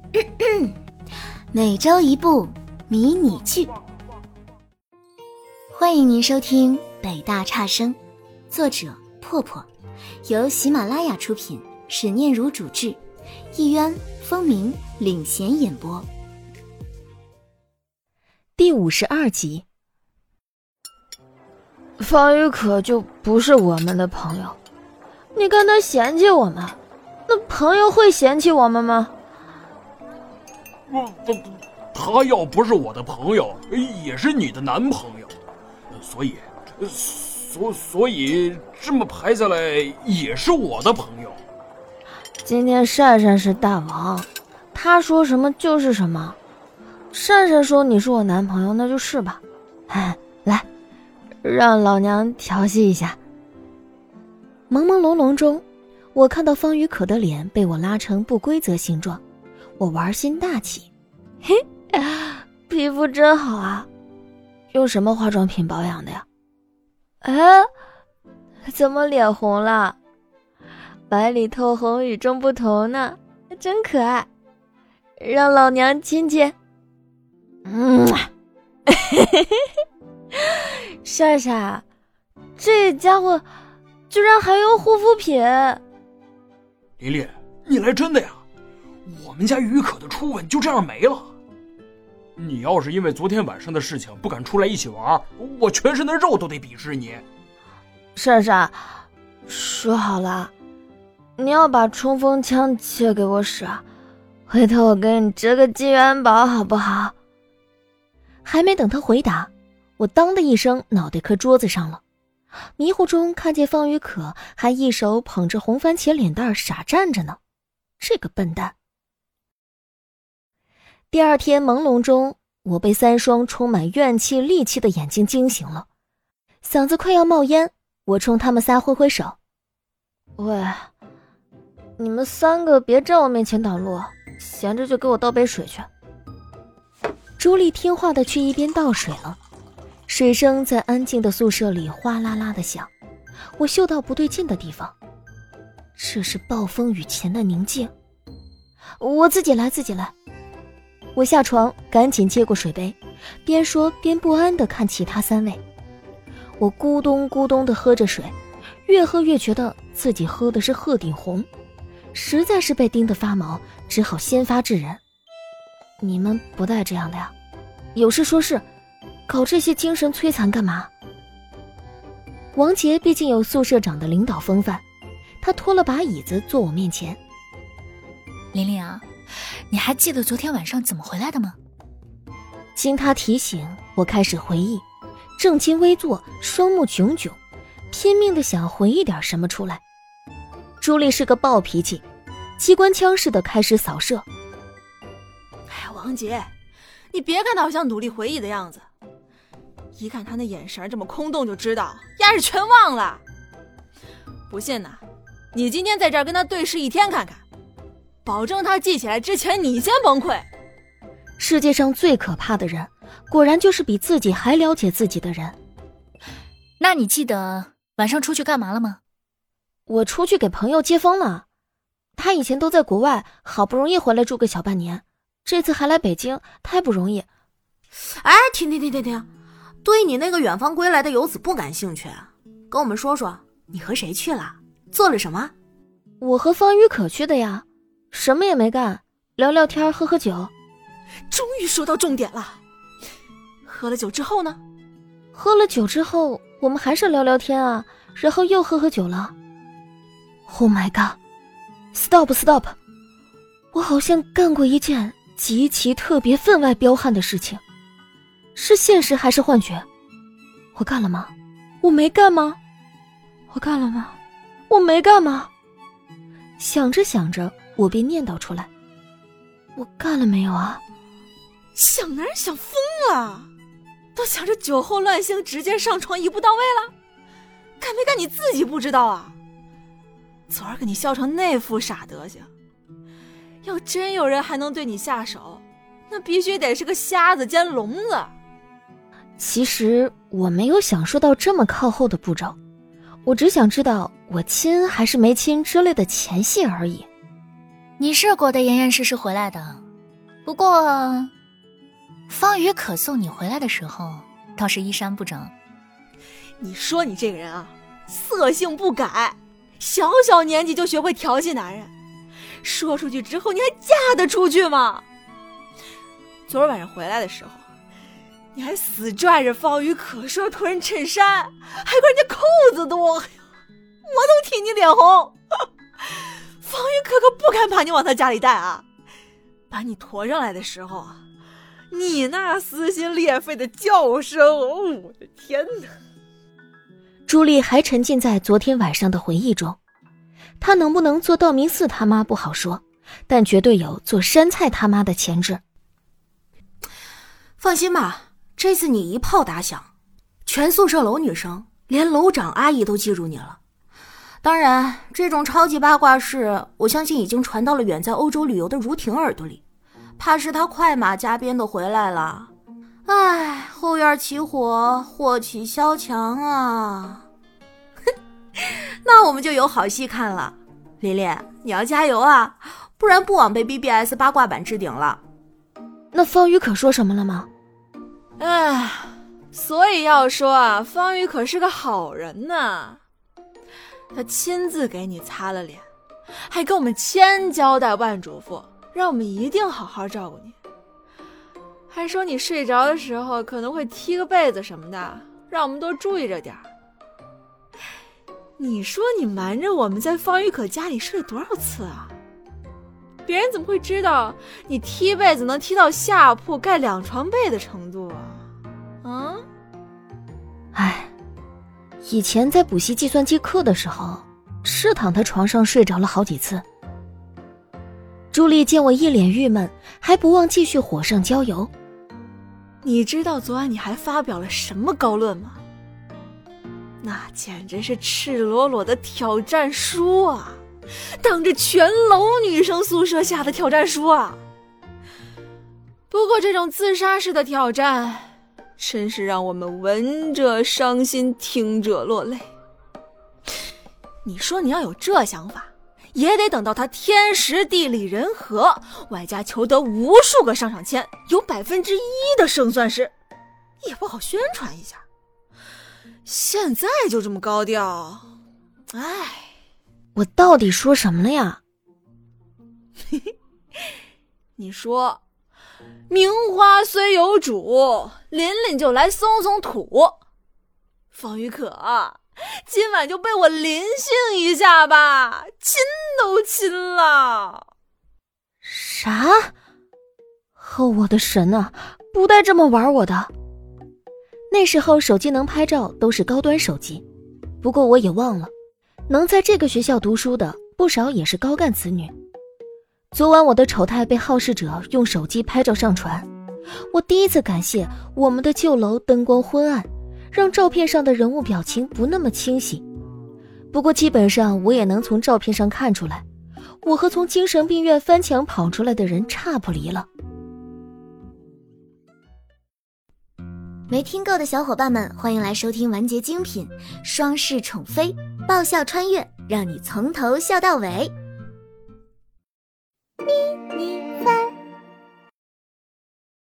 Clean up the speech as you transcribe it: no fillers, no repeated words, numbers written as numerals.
每周一部迷你剧，欢迎您收听北大差生，作者破破，由喜马拉雅出品，史念如主制，一渊、风鸣领衔演播。 第52集。方宇可就不是我们的朋友，你看他嫌弃我们，那朋友会嫌弃我们吗？ 他要不是我的朋友，也是你的男朋友，所以这么排下来也是我的朋友。 今天善善是大王，他说什么就是什么。善善说你是我男朋友，那就是吧。来，让老娘调戏一下。朦朦胧胧中，我看到方宇可的脸被我拉成不规则形状，我玩心大起。嘿，皮肤真好啊，用什么化妆品保养的呀？怎么脸红了？白里透红，与众不同呢，真可爱。让老娘亲亲。善善，这家伙居然还用护肤品。 琳琳，你来真的呀？我们家于可的初吻就这样没了。你要是因为昨天晚上的事情不敢出来一起玩，我全身的肉都得鄙视你。 善善，说好了，你要把冲锋枪借给我使，回头我给你织个金元宝好不好？还没等他回答，我当的一声脑袋磕桌子上了。迷糊中看见方宇可还一手捧着红番茄脸蛋傻站着呢，这个笨蛋。第二天朦胧中，我被三双充满怨气戾气的眼睛惊醒了，嗓子快要冒烟。我冲他们仨挥挥手，喂，你们三个别站我面前挡路，闲着就给我倒杯水去。朱莉听话的去一边倒水了，水声在安静的宿舍里哗啦啦的响。我嗅到不对劲的地方，这是暴风雨前的宁静。我自己来。我下床赶紧接过水杯，边说边不安地看其他三位。我咕咚咕咚地喝着水，越喝越觉得自己喝的是鹤顶红，实在是被盯得发毛，只好先发制人。你们不带这样的呀？有事说事，搞这些精神摧残干嘛？王杰毕竟有宿舍长的领导风范，他拖了把椅子坐我面前。 琳琳啊，你还记得昨天晚上怎么回来的吗？ 经他提醒，我开始回忆，正襟危坐，双目炯炯，拼命地想回忆点什么出来。朱莉是个暴脾气，机关枪似的开始扫射。 王杰，你别看他好像努力回忆的样子，一看他那眼神这么空洞就知道压是全忘了。不信呢，你今天在这儿跟他对视一天看看，保证他记起来之前你先崩溃。 世界上最可怕的人，果然就是比自己还了解自己的人。 那你记得晚上出去干嘛了吗？ 我出去给朋友接风了，他以前都在国外，好不容易回来住个小半年，这次还来北京，太不容易。 停，对你那个远方归来的游子不感兴趣，跟我们说说你和谁去了，做了什么？ 我和方宇可去的呀，什么也没干，聊聊天，喝喝酒。 终于说到重点了，喝了酒之后呢？ 喝了酒之后，我们还是聊聊天啊，然后又喝酒了。Oh my god， stop， 我好像干过一件极其特别分外彪悍的事情，是现实还是幻觉？我干了吗？我没干吗？我干了吗？我没干吗？想着想着，我便念叨出来，我干了没有啊？ 想男人想疯了，都想着酒后乱性直接上床一步到位了，干没干你自己不知道啊？昨儿个你笑成那副傻德行，要真有人还能对你下手，那必须得是个瞎子兼聋子。 其实我没有想说到这么靠后的步骤，我只想知道我亲还是没亲之类的前戏而已。 你是过得严严实实回来的， 不过方宇可送你回来的时候倒是衣衫不整。 你说你这个人啊，色性不改，小小年纪就学会调戏男人，说出去之后你还嫁得出去吗？昨儿晚上回来的时候，你还死拽着方宇可说脱人衬衫，还管人家扣子多，我都替你脸红。方宇可不敢把你往他家里带啊！把你驮上来的时候啊，你那撕心裂肺的叫声，我的天哪！ 朱莉还沉浸在昨天晚上的回忆中，她能不能做道明寺他妈不好说，但绝对有做山菜他妈的潜质。 放心吧，这次你一炮打响，全宿舍楼女生连楼长阿姨都记住你了。当然，这种超级八卦事，我相信已经传到了远在欧洲旅游的如婷耳朵里，怕是她快马加鞭的回来了。唉，后院起火，祸起萧墙啊！那我们就有好戏看了。琳琳，你要加油啊，不然不枉被 BBS 八卦版置顶了。 那方宇可说什么了吗？ 唉，所以要说啊，方宇可是个好人呐。他亲自给你擦了脸，还跟我们千交代万嘱咐，让我们一定好好照顾你。还说你睡着的时候可能会踢个被子什么的，让我们多注意着点儿。你说你瞒着我们在方宇可家里睡多少次啊？别人怎么会知道你踢被子能踢到下铺盖2床被的程度啊？ 唉，以前在补习计算机课的时候，是躺在床上睡着了好几次。朱莉见我一脸郁闷，还不忘继续火上浇油。 你知道昨晚你还发表了什么高论吗？那简直是赤裸裸的挑战书啊，当着全楼女生宿舍下的挑战书啊。不过这种自杀式的挑战，真是让我们闻者伤心，听者落泪。你说你要有这想法，也得等到他天时地利人和，外加求得无数个上场签，有1%的胜算时，也不好宣传一下。现在就这么高调，唉， 我到底说什么了呀？ 你说名花虽有主，琳琳就来松松土。方宇可，今晚就被我临幸一下吧，亲都亲了。 啥？哦，我的神啊，不带这么玩我的。那时候手机能拍照都是高端手机，不过我也忘了，能在这个学校读书的不少也是高干子女。昨晚我的丑态被好事者用手机拍照上传，我第一次感谢我们的旧楼灯光昏暗，让照片上的人物表情不那么清晰。不过基本上我也能从照片上看出来，我和从精神病院翻墙跑出来的人差不离了。 没听够的小伙伴们，欢迎来收听完结精品《双世宠妃》，爆笑穿越，让你从头笑到尾。咪